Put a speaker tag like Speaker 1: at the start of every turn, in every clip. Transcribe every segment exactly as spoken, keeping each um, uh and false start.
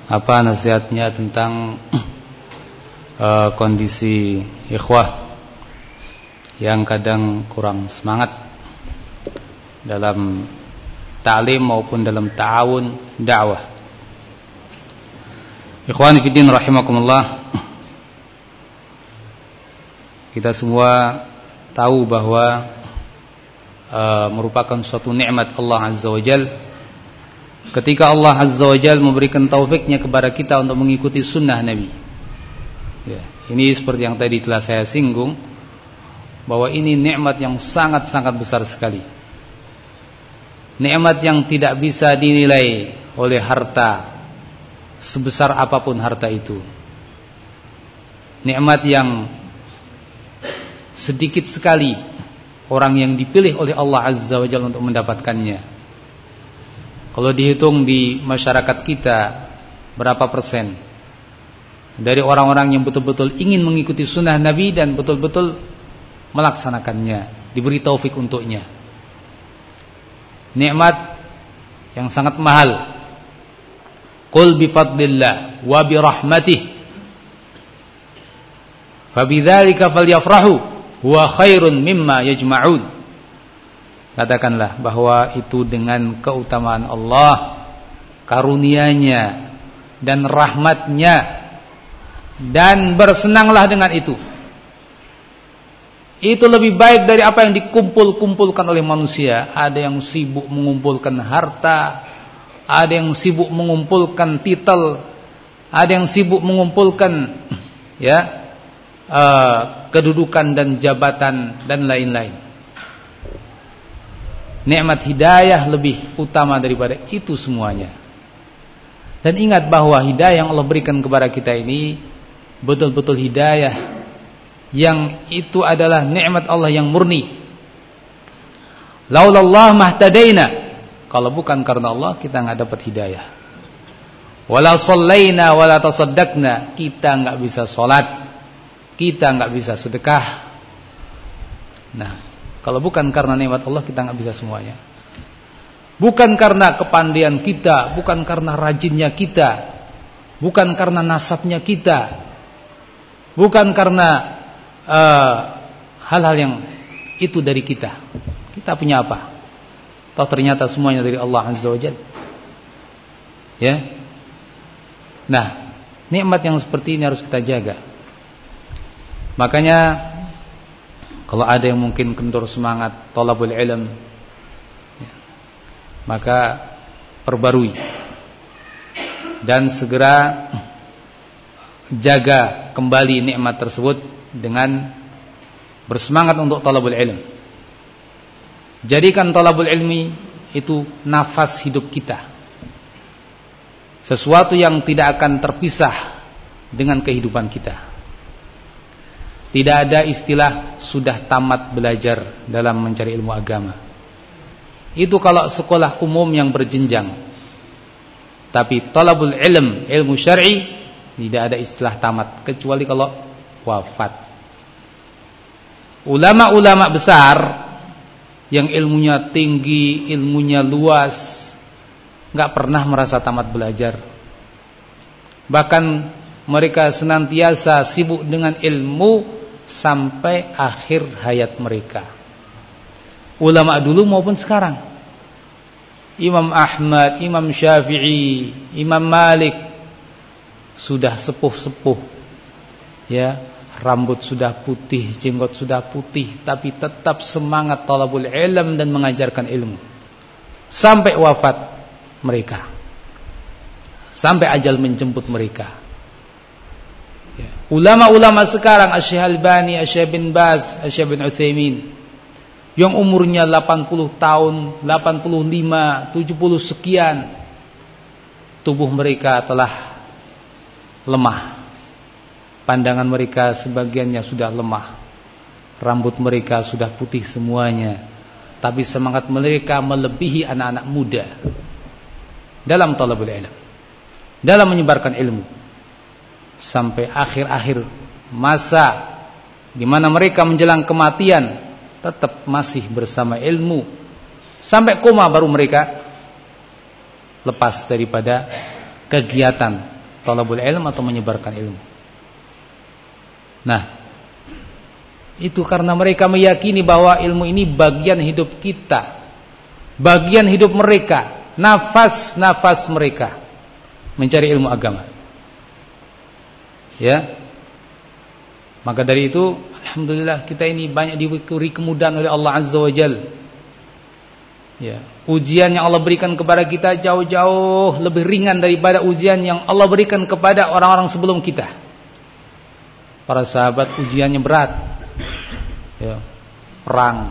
Speaker 1: apa nasihatnya tentang uh, kondisi ikhwah yang kadang kurang semangat dalam ta'lim maupun dalam ta'awun dakwah. Ikhwan fillah rahimakumullah, kita semua tahu bahwa uh, merupakan suatu nikmat Allah Azza wa Jalla ketika Allah Azza wa Jalla memberikan taufiknya kepada kita untuk mengikuti sunnah Nabi. Ya, ini seperti yang tadi telah saya singgung, bahwa ini nikmat yang sangat-sangat besar sekali. Nikmat yang tidak bisa dinilai oleh harta, sebesar apapun harta itu. Nikmat yang sedikit sekali orang yang dipilih oleh Allah Azza wa Jalla untuk mendapatkannya. Kalau dihitung di masyarakat kita, berapa persen dari orang-orang yang betul-betul ingin mengikuti sunnah Nabi dan betul-betul melaksanakannya, diberi taufik untuknya. Nikmat yang sangat mahal. Qul bi fadlillah wa bi rahmatih fabidzalika falyafrahu huwa khairun mimma yajma'un. Katakanlah bahwa itu dengan keutamaan Allah, karunia-Nya dan rahmat-Nya, dan bersenanglah dengan itu. Itu lebih baik dari apa yang dikumpul-kumpulkan oleh manusia. Ada yang sibuk mengumpulkan harta, ada yang sibuk mengumpulkan titel, ada yang sibuk mengumpulkan ya uh, kedudukan dan jabatan dan lain-lain. Nikmat hidayah lebih utama daripada itu semuanya. Dan ingat bahwa hidayah yang Allah berikan kepada kita ini betul-betul hidayah yang itu adalah nikmat Allah yang murni. Laulallah mahtadaina, kalau bukan karena Allah kita enggak dapat hidayah. Wala shallaina wala tasaddaqna, kita enggak bisa salat, kita enggak bisa sedekah. Nah, kalau bukan karena nikmat Allah kita enggak bisa semuanya. Bukan karena kepandaian kita, bukan karena rajinnya kita, bukan karena nasabnya kita, bukan karena uh, hal-hal yang itu dari kita. Kita punya apa? Toh ternyata semuanya dari Allah Azza wa Jalla. Ya. Nah, nikmat yang seperti ini harus kita jaga. Makanya kalau ada yang mungkin kendur semangat thalabul ilm, ya, maka perbarui dan segera jaga kembali nikmat tersebut dengan bersemangat untuk thalabul ilm. Jadikan thalabul ilmi itu nafas hidup kita, sesuatu yang tidak akan terpisah dengan kehidupan kita. Tidak ada istilah sudah tamat belajar dalam mencari ilmu agama. Itu kalau sekolah umum yang berjenjang. Tapi talabul ilm, ilmu syar'i, tidak ada istilah tamat kecuali kalau wafat. Ulama-ulama besar yang ilmunya tinggi, ilmunya luas, enggak pernah merasa tamat belajar. Bahkan mereka senantiasa sibuk dengan ilmu sampai akhir hayat mereka. Ulama dulu maupun sekarang. Imam Ahmad, Imam Syafi'i, Imam Malik sudah sepuh-sepuh. Ya, rambut sudah putih, jenggot sudah putih, tapi tetap semangat talabul ilm dan mengajarkan ilmu sampai wafat mereka. Sampai ajal menjemput mereka. Ya. Ulama-ulama sekarang, Asy-Syaikh Albani, Asy-Syaikh bin Baz, Asy-Syaikh bin Utsaimin, yang umurnya delapan puluh tahun, delapan puluh lima, tujuh puluh sekian, tubuh mereka telah lemah. Pandangan mereka sebagiannya sudah lemah. Rambut mereka sudah putih semuanya. Tapi semangat mereka melebihi anak-anak muda dalam talabul ilm, dalam menyebarkan ilmu. Sampai akhir-akhir masa di mana mereka menjelang kematian tetap masih bersama ilmu. Sampai koma baru mereka lepas daripada kegiatan talabul ilm atau menyebarkan ilmu. Nah, itu karena mereka meyakini bahwa ilmu ini bagian hidup kita, bagian hidup mereka, nafas-nafas mereka mencari ilmu agama. Ya. Maka dari itu, alhamdulillah kita ini banyak diberi kemudahan oleh Allah Azza wa Jalla. Ya, ujian yang Allah berikan kepada kita jauh-jauh lebih ringan daripada ujian yang Allah berikan kepada orang-orang sebelum kita. Para sahabat ujiannya berat. Ya, perang.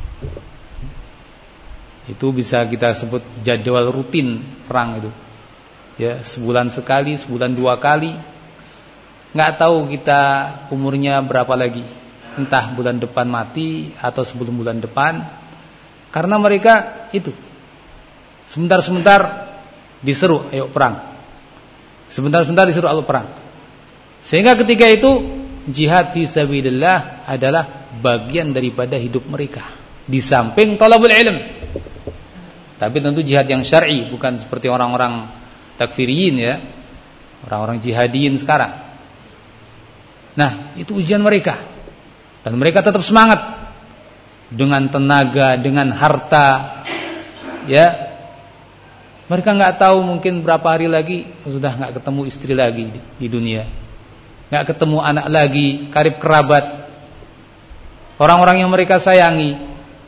Speaker 1: Itu bisa kita sebut jadwal rutin perang itu. Ya, sebulan sekali, sebulan dua kali. Nggak tahu kita umurnya berapa lagi. Entah bulan depan mati atau sebelum bulan depan. Karena mereka itu sebentar-sebentar diseru ayo perang. Sebentar-sebentar disuruh ayo perang. Sehingga ketika itu jihad fi sabilillah adalah bagian daripada hidup mereka. Di samping talabul ilm. Tapi tentu jihad yang syar'i, bukan seperti orang-orang takfiriyin ya. Orang-orang jihadiyin sekarang. Nah, itu ujian mereka. Dan mereka tetap semangat dengan tenaga, dengan harta. Ya. Mereka enggak tahu mungkin berapa hari lagi sudah enggak ketemu istri lagi di, di dunia. Enggak ketemu anak lagi, karib kerabat. Orang-orang yang mereka sayangi.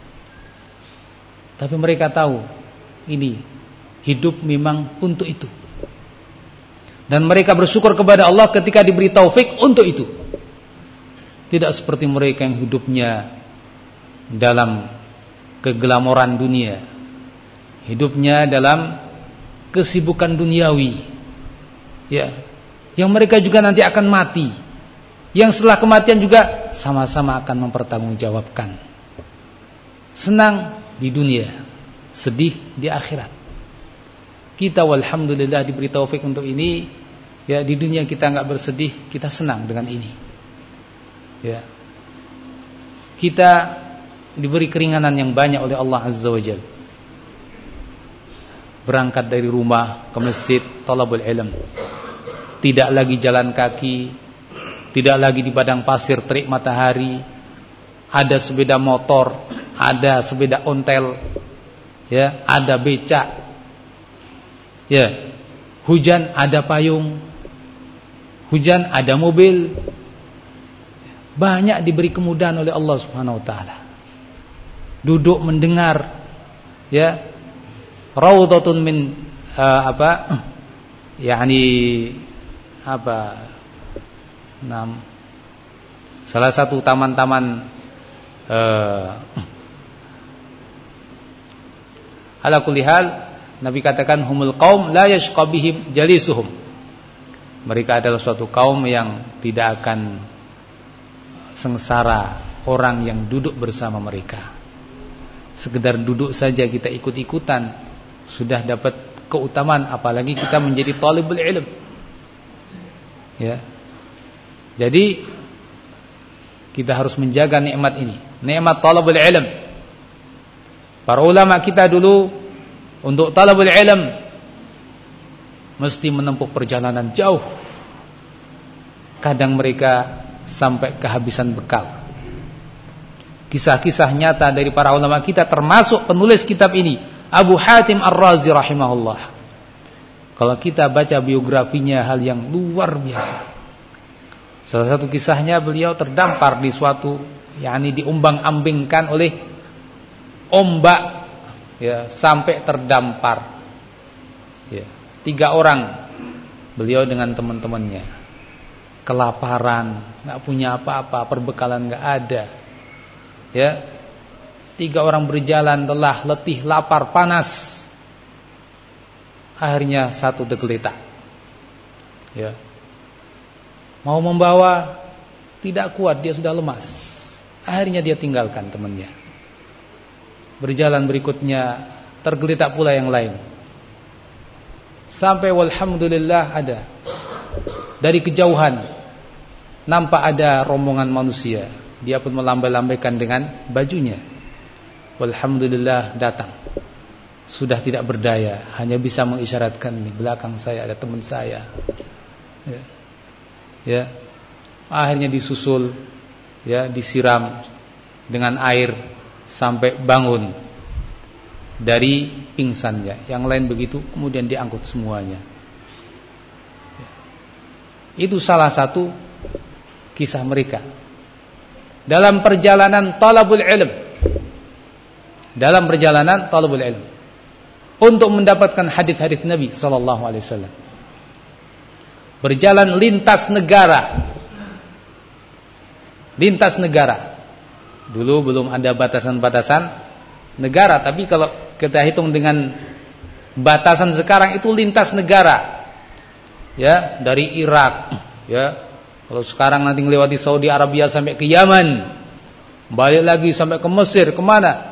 Speaker 1: Tapi mereka tahu ini hidup memang untuk itu. Dan mereka bersyukur kepada Allah ketika diberi taufik untuk itu. Tidak seperti mereka yang hidupnya dalam keglamoran dunia. Hidupnya dalam kesibukan duniawi. Ya. Yang mereka juga nanti akan mati. Yang setelah kematian juga sama-sama akan mempertanggungjawabkan. Senang di dunia, sedih di akhirat. Kita walhamdulillah diberi taufik untuk ini. Ya, di dunia kita enggak bersedih, kita senang dengan ini. Ya. Kita diberi keringanan yang banyak oleh Allah Azza wa Jalla. Berangkat dari rumah ke masjid, talabul ilm. Tidak lagi jalan kaki, tidak lagi di padang pasir terik matahari. Ada sepeda motor, ada sepeda ontel, ya, ada becak. Ya. Hujan ada payung. Hujan ada mobil. Banyak diberi kemudahan oleh Allah Subhanahu wa taala. Duduk mendengar, ya, raudhatun min uh, apa? yakni apa? Nam salah satu taman-taman uh, ala kulli hal Nabi katakan humul qaum la yashqa bihim jalisuhum. Mereka adalah suatu kaum yang tidak akan sengsara orang yang duduk bersama mereka. Sekedar duduk saja kita ikut-ikutan sudah dapat keutamaan, apalagi kita menjadi talibul ilm. Ya. Jadi kita harus menjaga nikmat ini, nikmat talabul ilm. Para ulama kita dulu untuk talabul ilm mesti menempuh perjalanan jauh. Kadang mereka sampai kehabisan bekal. Kisah-kisah nyata dari para ulama kita, termasuk penulis kitab ini, Abu Hatim Ar-Razi rahimahullah. Kalau kita baca biografinya, hal yang luar biasa. Salah satu kisahnya, beliau terdampar di suatu, yakni diumbang-ambingkan oleh ombak, ya, sampai terdampar. Ya, tiga orang beliau dengan teman-temannya. Kelaparan, nggak punya apa-apa, perbekalan nggak ada. Ya, tiga orang berjalan lelah, letih, lapar, panas. Akhirnya satu tergeletak. Ya, mau membawa tidak kuat, dia sudah lemas. Akhirnya dia tinggalkan temannya. Berjalan berikutnya tergeletak pula yang lain. Sampai walhamdulillah ada dari kejauhan nampak ada rombongan manusia. Dia pun melambai-lambaikan dengan bajunya. Walhamdulillah datang. Sudah tidak berdaya, hanya bisa mengisyaratkan, di belakang saya ada teman saya. Ya. Ya. Akhirnya disusul, ya, disiram dengan air sampai bangun dari pingsannya. Yang lain begitu, kemudian diangkut semuanya. Ya. Itu salah satu kisah mereka dalam perjalanan talabul ilm. Dalam perjalanan talabul ilm untuk mendapatkan hadis-hadis Nabi sallallahu alaihi wasallam. Berjalan lintas negara. Lintas negara. Dulu belum ada batasan-batasan negara, tapi kalau kita hitung dengan batasan sekarang itu lintas negara. Ya, dari Irak, ya. Kalau sekarang nanti melewati Saudi Arabia sampai ke Yaman, balik lagi sampai ke Mesir, kemana?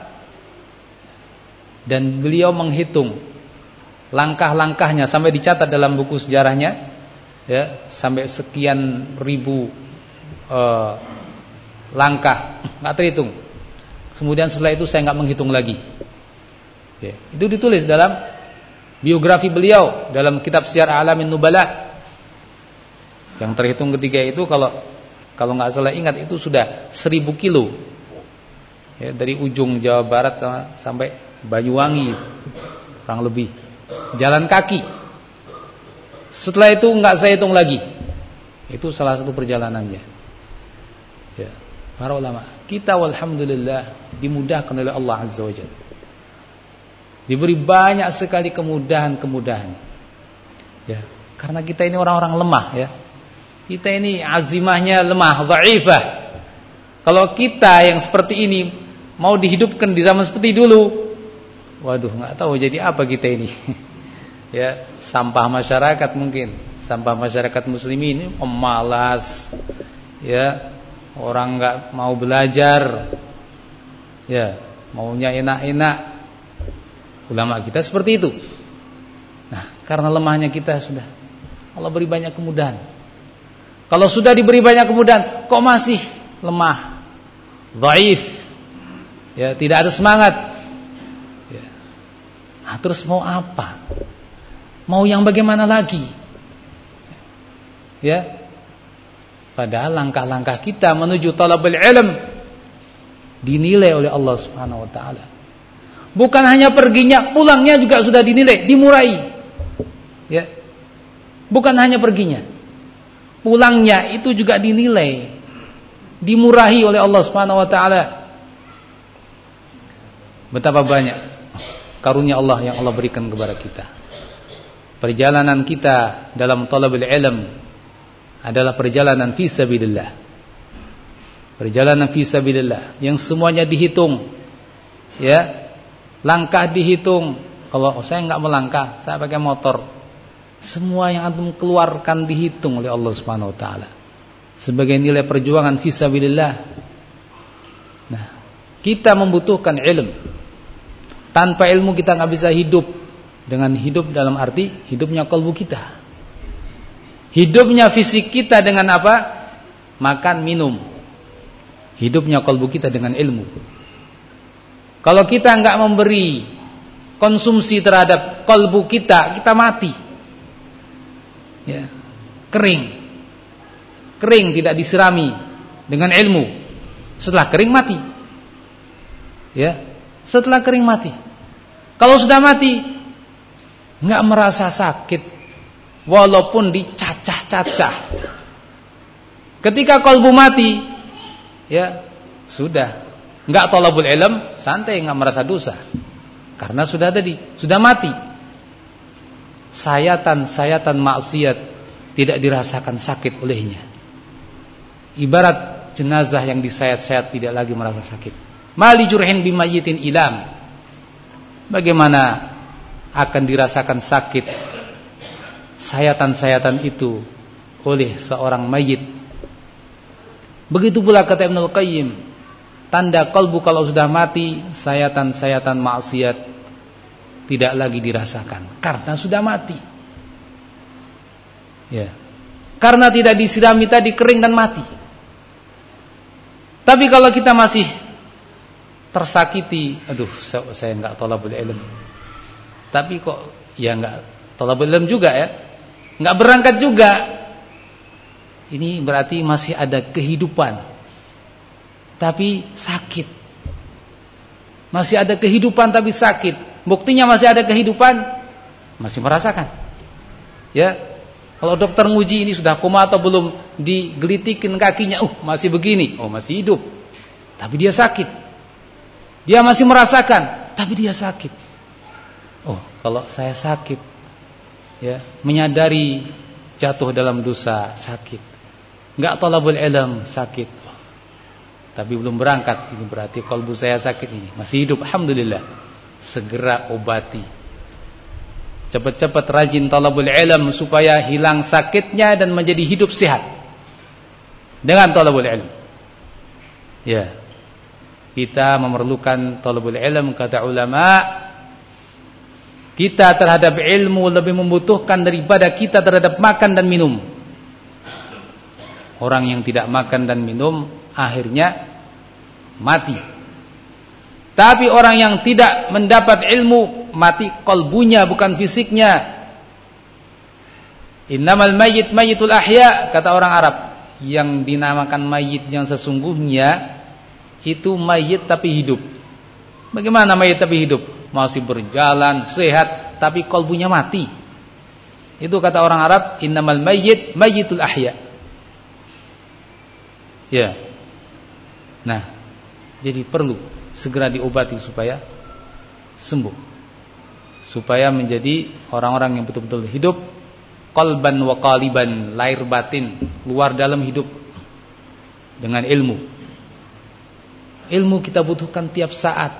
Speaker 1: Dan beliau menghitung langkah-langkahnya sampai dicatat dalam buku sejarahnya, ya, sampai sekian ribu uh, langkah, nggak terhitung. Kemudian setelah itu saya nggak menghitung lagi. Ya, itu ditulis dalam biografi beliau dalam kitab Syiar A'lamin Nubala. Yang terhitung ketiga itu kalau kalau nggak salah ingat itu sudah seribu kilo, ya, dari ujung Jawa Barat sampai Banyuwangi, kurang lebih jalan kaki. Setelah itu nggak saya hitung lagi. Itu salah satu perjalanannya. Ya, para ulama kita walhamdulillah dimudahkan oleh Allah Azza wa Jalla. Diberi banyak sekali kemudahan-kemudahan. Ya, karena kita ini orang-orang lemah, ya. Kita ini azimahnya lemah, dhaifah. Kalau kita yang seperti ini mau dihidupkan di zaman seperti dulu, waduh, nggak tahu jadi apa kita ini. Ya, sampah masyarakat mungkin, sampah masyarakat muslimin ini pemalas, ya, orang nggak mau belajar, ya, maunya enak-enak. Ulama kita seperti itu. Nah, karena lemahnya kita sudah Allah beri banyak kemudahan. Kalau sudah diberi banyak kemudahan, kok masih lemah, dhaif, ya, tidak ada semangat. Nah, terus mau apa? Mau yang bagaimana lagi? Ya. Padahal langkah-langkah kita menuju talabul ilm dinilai oleh Allah Subhanahu wa taala. Bukan hanya perginya, pulangnya juga sudah dinilai, dimurai. Ya. Bukan hanya perginya. Pulangnya itu juga dinilai, dimurahi oleh Allah Subhanahu wa taala. Betapa banyak karunia Allah yang Allah berikan kepada kita. Perjalanan kita dalam talabul ilm adalah perjalanan fi sabilillah. Perjalanan fi sabilillah yang semuanya dihitung. Ya. Langkah dihitung. Kalau oh, saya enggak melangkah, saya pakai motor. Semua yang antum keluarkan dihitung oleh Allah Subhanahu wa taala sebagai nilai perjuangan fi sabilillah. Nah, kita membutuhkan ilmu. Tanpa ilmu kita nggak bisa hidup. Dengan hidup dalam arti hidupnya kalbu kita, hidupnya fisik kita dengan apa? Makan, minum. Hidupnya kalbu kita dengan ilmu. Kalau kita nggak memberi konsumsi terhadap kalbu kita, kita mati. Ya, kering, kering tidak disirami dengan ilmu. Setelah kering mati. Ya, setelah kering mati. Kalau sudah mati, nggak merasa sakit, walaupun dicacah-cacah. Ketika kalbu mati, ya sudah, nggak talabul ilm, santai, nggak merasa dosa, karena sudah tadi, sudah mati. Sayatan-sayatan maksiat tidak dirasakan sakit olehnya. Ibarat jenazah yang disayat-sayat tidak lagi merasa sakit. Mali jurhin bimayyitin ilam. Bagaimana akan dirasakan sakit sayatan-sayatan itu oleh seorang mayit? Begitu pula kata Ibnul Qayyim, tanda kalbu kalau sudah mati, sayatan-sayatan maksiat tidak lagi dirasakan karena sudah mati. Ya. Karena tidak disirami tadi, kering dan mati. Tapi kalau kita masih tersakiti, aduh saya enggak talabul ilm. Tapi kok ya enggak talabul ilm juga ya. Enggak berangkat juga. Ini berarti masih ada kehidupan, tapi sakit. Masih ada kehidupan tapi sakit. Buktinya masih ada kehidupan, masih merasakan. Ya, kalau dokter nguji ini sudah koma atau belum, digelitikin kakinya, uh masih begini, oh masih hidup, tapi dia sakit. Dia masih merasakan, tapi dia sakit. Oh, kalau saya sakit, ya, menyadari jatuh dalam dosa, sakit. Enggak talabul ilm, sakit. Oh, tapi belum berangkat, ini berarti kalbu saya sakit ini. Masih hidup, alhamdulillah. Segera obati. Cepat-cepat rajin talabul ilm supaya hilang sakitnya dan menjadi hidup sehat dengan talabul ilm. Ya, kita memerlukan talabul ilm, kata ulama. Kita terhadap ilmu lebih membutuhkan daripada kita terhadap makan dan minum. Orang yang tidak makan dan minum akhirnya mati. Tapi orang yang tidak mendapat ilmu, mati kalbunya, bukan fisiknya. Innamal mayyit mayyitul ahya, kata orang Arab. Yang dinamakan mayit yang sesungguhnya itu mayit tapi hidup. Bagaimana mayit tapi hidup? Masih berjalan, sehat, tapi kalbunya mati. Itu kata orang Arab, innamal mayyit mayyitul ahya. Ya. Nah, jadi perlu segera diobati supaya sembuh, supaya menjadi orang-orang yang betul-betul hidup, qalban wa qaliban, lahir batin, luar dalam hidup dengan ilmu. Ilmu kita butuhkan tiap saat.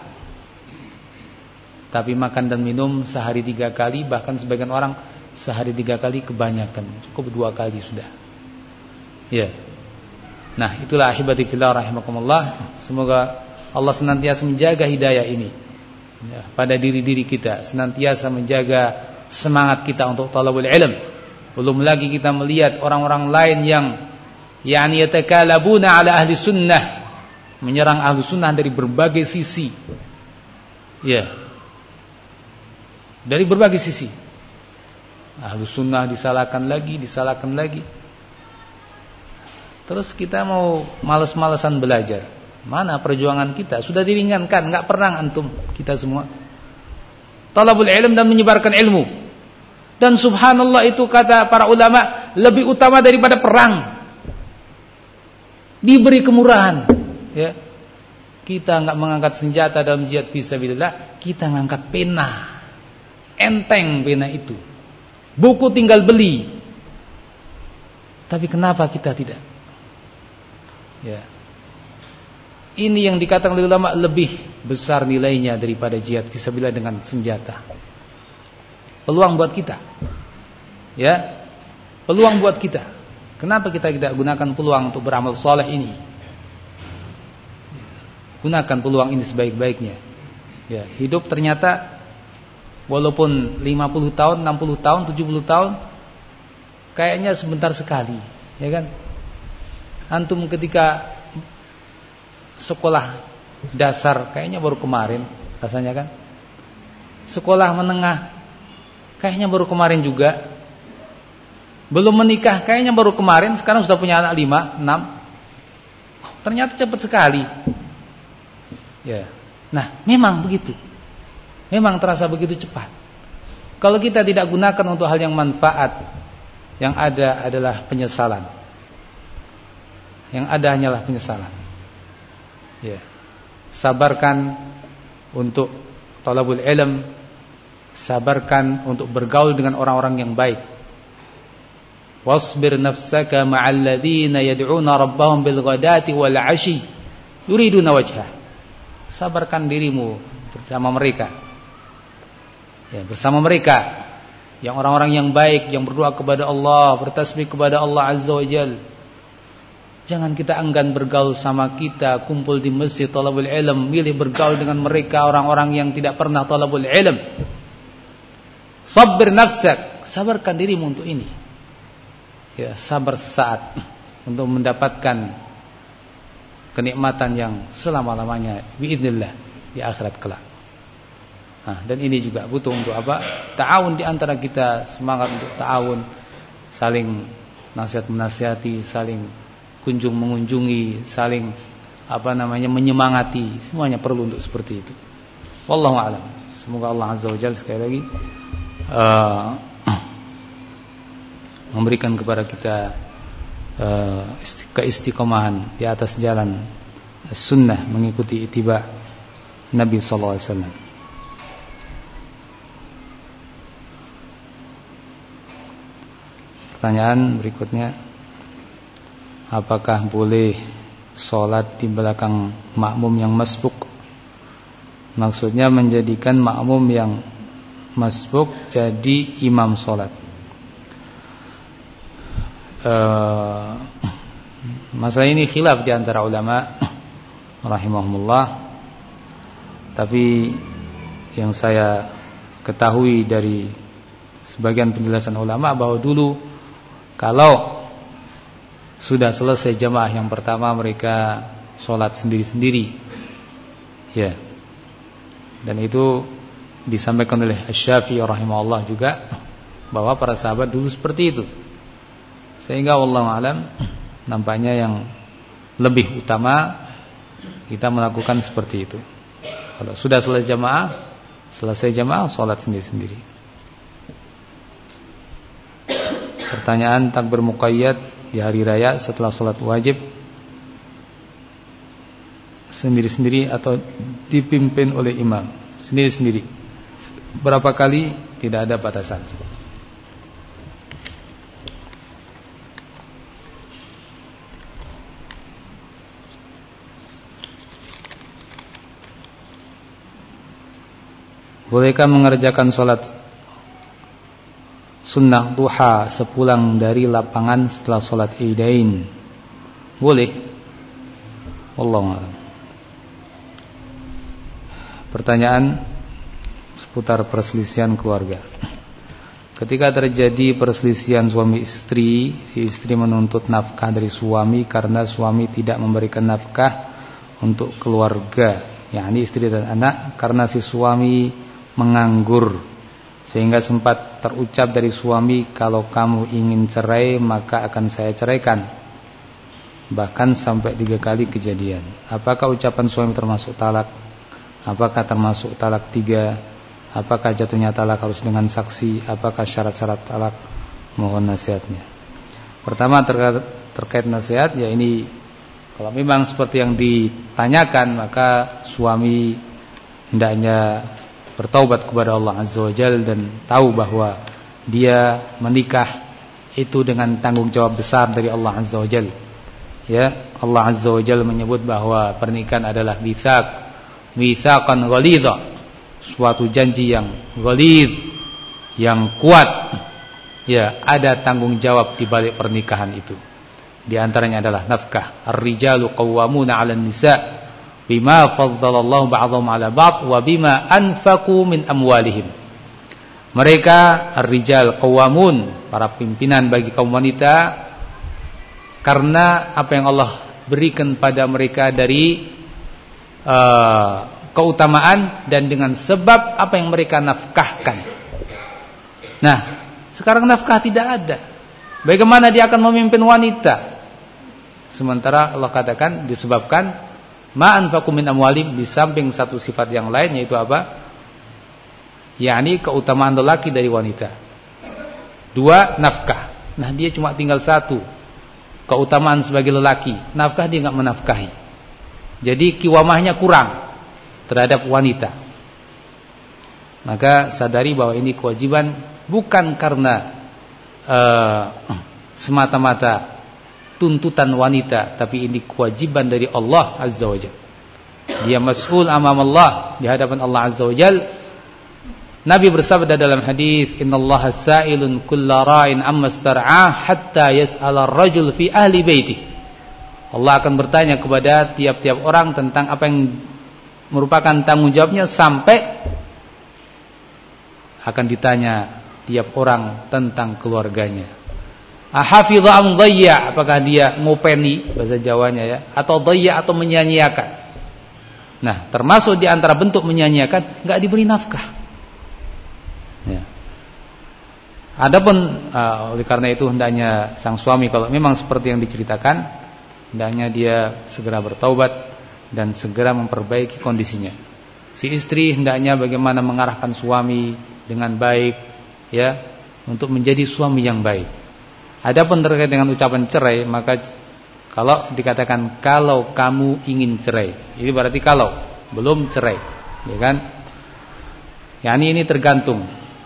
Speaker 1: Tapi makan dan minum sehari tiga kali, bahkan sebagian orang sehari tiga kali kebanyakan, cukup dua kali sudah. Ya. Nah, itulah ahibati fillah rahimakumullah. Semoga Allah senantiasa menjaga hidayah ini ya, pada diri-diri kita, senantiasa menjaga semangat kita untuk talabul ilm. Belum lagi kita melihat orang-orang lain yang yani yatakalabuna ala ahli sunnah, menyerang ahli sunnah dari berbagai sisi. Ya. Dari berbagai sisi. Ahli sunnah disalahkan lagi, disalahkan lagi. Terus kita mau malas-malasan belajar. Mana perjuangan kita? Sudah diringankan, enggak perang antum kita semua. Talabul ilm dan menyebarkan ilmu. Dan subhanallah, itu kata para ulama lebih utama daripada perang. Diberi kemurahan, ya. Kita enggak mengangkat senjata dalam jihad fisabilillah, kita ngangkat pena. Enteng pena itu. Buku tinggal beli. Tapi kenapa kita tidak? Ya. Ini yang dikatakan oleh ulama lebih besar nilainya daripada jihad fisabilillah dengan senjata. Peluang buat kita. Ya. Peluang buat kita. Kenapa kita tidak gunakan peluang untuk beramal saleh ini? Gunakan peluang ini sebaik-baiknya. Ya, hidup ternyata walaupun lima puluh tahun, enam puluh tahun, tujuh puluh tahun kayaknya sebentar sekali, ya kan? Antum ketika sekolah dasar kayaknya baru kemarin rasanya kan. Sekolah menengah kayaknya baru kemarin juga. Belum menikah kayaknya baru kemarin, sekarang sudah punya anak lima, enam. Ternyata cepat sekali. Ya. Nah, memang begitu. Memang terasa begitu cepat. Kalau kita tidak gunakan untuk hal yang manfaat, yang ada adalah penyesalan. Yang ada hanyalah penyesalan. Ya. Sabarkan untuk talabul ilm, sabarkan untuk bergaul dengan orang-orang yang baik. Wasbir nafsaka ma'al ladzina yad'una rabbahum bil ghadati wal 'ashi yuriduna wajhah. Sabarkan dirimu bersama mereka. Ya, bersama mereka yang orang-orang yang baik, yang berdoa kepada Allah, bertasbih kepada Allah Azza wa Jalla. Jangan kita enggan bergaul sama kita, kumpul di masjid talabul ilm, milih bergaul dengan mereka orang-orang yang tidak pernah talabul ilm. Sabbir nafsak, sabarkan dirimu untuk ini. Ya, sabar sesaat untuk mendapatkan kenikmatan yang selama-lamanya biidznillah di akhirat kelak. Nah, dan ini juga butuh untuk apa? Ta'awun di antara kita, semangat untuk ta'awun, saling nasihat-menasihati, saling kunjung mengunjungi, saling apa namanya menyemangati, semuanya perlu untuk seperti itu. Wallahu a'lam. Semoga Allah Azza wa Jalla sekali lagi uh, memberikan kepada kita uh, keistiqomahan di atas jalan sunnah, mengikuti ittiba Nabi sallallahu alaihi wasallam. Pertanyaan berikutnya, apakah boleh sholat di belakang makmum yang masbuk? Maksudnya menjadikan makmum yang masbuk jadi imam sholat. Uh, masalah ini khilaf di antara ulama rahimahumullah. Tapi yang saya ketahui dari sebagian penjelasan ulama bahwa dulu kalau sudah selesai jamaah yang pertama mereka sholat sendiri-sendiri, ya. Dan itu disampaikan oleh Asy-Syafi'i rahimahullah juga bahwa para sahabat dulu seperti itu. Sehingga wallahu alam nampaknya yang lebih utama kita melakukan seperti itu. Kalau sudah selesai jamaah, selesai jamaah sholat sendiri-sendiri. Pertanyaan, takbir muqayyad di hari raya setelah sholat wajib sendiri-sendiri atau dipimpin oleh imam? Sendiri-sendiri. Berapa kali? Tidak ada batasan. Bolehkah mengerjakan sholat sunnah duha sepulang dari lapangan setelah sholat idain? Boleh. Wallahu a'lam. Pertanyaan seputar perselisihan keluarga. Ketika terjadi perselisihan suami istri, si istri menuntut nafkah dari suami karena suami tidak memberikan nafkah untuk keluarga, yakni istri dan anak, karena si suami menganggur, sehingga sempat terucap dari suami, kalau kamu ingin cerai maka akan saya ceraikan. Bahkan sampai tiga kali kejadian. Apakah ucapan suami termasuk talak? Apakah termasuk talak tiga? Apakah jatuhnya talak harus dengan saksi? Apakah syarat-syarat talak? Mohon nasihatnya. Pertama terkait, terkait nasihat, ya ini kalau memang seperti yang ditanyakan, maka suami hendaknya bertaubat kepada Allah Azza wa Jalla dan tahu bahwa dia menikah itu dengan tanggung jawab besar dari Allah Azza wa Jalla. Ya, Allah Azza wa Jalla menyebut bahwa pernikahan adalah mitsaq, mitsaqan ghalidha, suatu janji yang ghalidh, yang kuat. Ya, ada tanggung jawab di balik pernikahan itu. Di antaranya adalah nafkah. Ar-rijalu qawwamuna 'alan nisa' bima faddalallahu ba'dhum 'ala ba'd wa bima anfaqu min amwalihim. Mereka ar-rijal qawwamun, para pimpinan bagi kaum wanita, karena apa yang Allah berikan pada mereka dari uh, keutamaan dan dengan sebab apa yang mereka nafkahkan. Nah, sekarang nafkah tidak ada. Bagaimana dia akan memimpin wanita? Sementara Allah katakan disebabkan ma anfaqu min amwalim, di samping satu sifat yang lain, yaitu apa? yakni keutamaan lelaki dari wanita. Dua, nafkah. Nah, dia cuma tinggal satu, keutamaan sebagai lelaki. Nafkah dia enggak menafkahi. Jadi kiwamahnya kurang terhadap wanita. Maka sadari bahwa ini kewajiban, bukan karena uh, semata-mata tuntutan wanita, tapi ini kewajiban dari Allah Azza wa Jalla. Dia mas'ul amam Allah, di hadapan Allah Azza wa Jalla. Nabi bersabda dalam hadis, innallaha sa'ilun kulla ra'in amma star'ah hatta yas'ala ar-rajul fi ahli baiti. Allah akan bertanya kepada tiap-tiap orang tentang apa yang merupakan tanggung jawabnya, sampai akan ditanya tiap orang tentang keluarganya. Ahafidha am dhayya, apakah dia ngopeni bahasa Jawanya ya, atau dhayya atau menyia-nyiakan. Nah, termasuk di antara bentuk menyia-nyiakan, enggak diberi nafkah. Ya. Adapun uh, oleh karena itu hendaknya sang suami kalau memang seperti yang diceritakan, hendaknya dia segera bertaubat dan segera memperbaiki kondisinya. Si istri hendaknya bagaimana mengarahkan suami dengan baik, ya, untuk menjadi suami yang baik. Adapun terkait dengan ucapan cerai, maka kalau dikatakan kalau kamu ingin cerai, ini berarti kalau belum cerai, ya kan? Yani ini tergantung.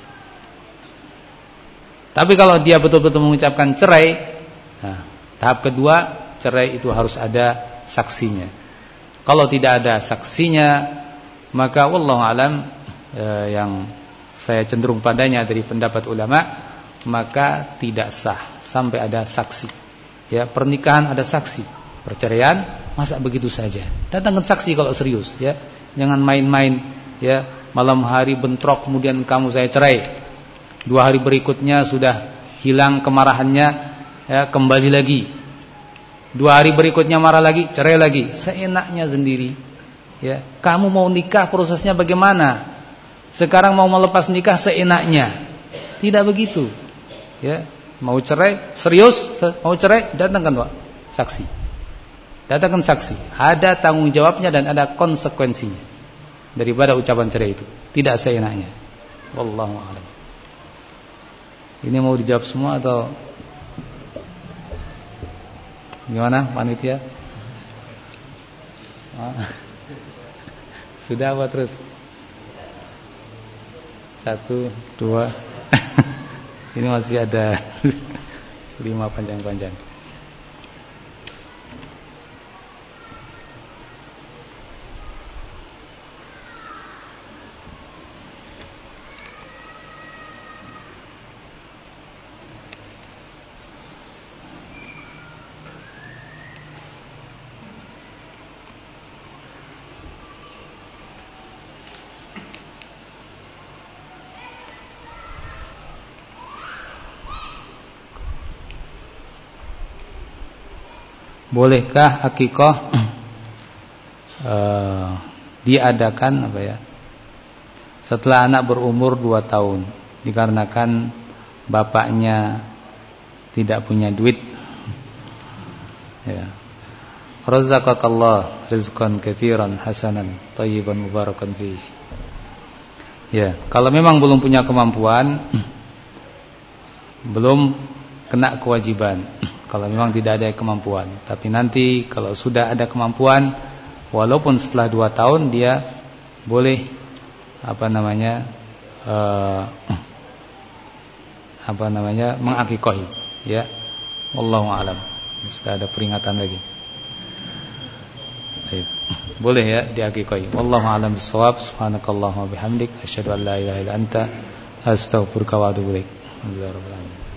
Speaker 1: Tapi kalau dia betul-betul mengucapkan cerai, nah, tahap kedua, cerai itu harus ada saksinya. Kalau tidak ada saksinya, maka wallahu alam, eh, yang saya cenderung padanya dari pendapat ulama, maka tidak sah sampai ada saksi. Ya, pernikahan ada saksi, perceraian masa begitu saja. Datangkan saksi kalau serius, ya. Jangan main-main, ya. Malam hari bentrok kemudian kamu saya cerai. Dua hari berikutnya sudah hilang kemarahannya, ya, kembali lagi. Dua hari berikutnya marah lagi, cerai lagi. Seenaknya sendiri, ya. Kamu mau nikah prosesnya bagaimana? Sekarang mau melepas nikah seenaknya. Tidak begitu, ya. Mau cerai serius, mau cerai datangkan, Pak, saksi. Datangkan saksi. Ada tanggung jawabnya dan ada konsekuensinya daripada ucapan cerai itu. Tidak seenaknya. Wallahu a'lam. Ini mau dijawab semua atau gimana, panitia? Ah. Sudah apa terus? Satu, dua. Ini masih ada lima panjang-panjang. Bolehkah akikah uh, diadakan apa ya? Setelah anak berumur dua tahun, dikarenakan bapaknya tidak punya duit. Ya. Razaqakallah rizqan katsiran hasanan thayyiban mubarakan fihi. Ya, kalau memang belum punya kemampuan, belum kena kewajiban. Kalau memang tidak ada kemampuan, tapi nanti kalau sudah ada kemampuan, walaupun setelah dua tahun dia boleh apa namanya uh, apa namanya mengakikahi, ya. Wallahu a'lam. Sudah ada peringatan lagi. Baik. Boleh ya diakikahi. Wallahu a'lam bissawab. Subhanakallahumma bihamdik asyhadu an la ilaha illa anta astaghfiruka wa atubu ilaik. Alhamdulillah rabbil alamin.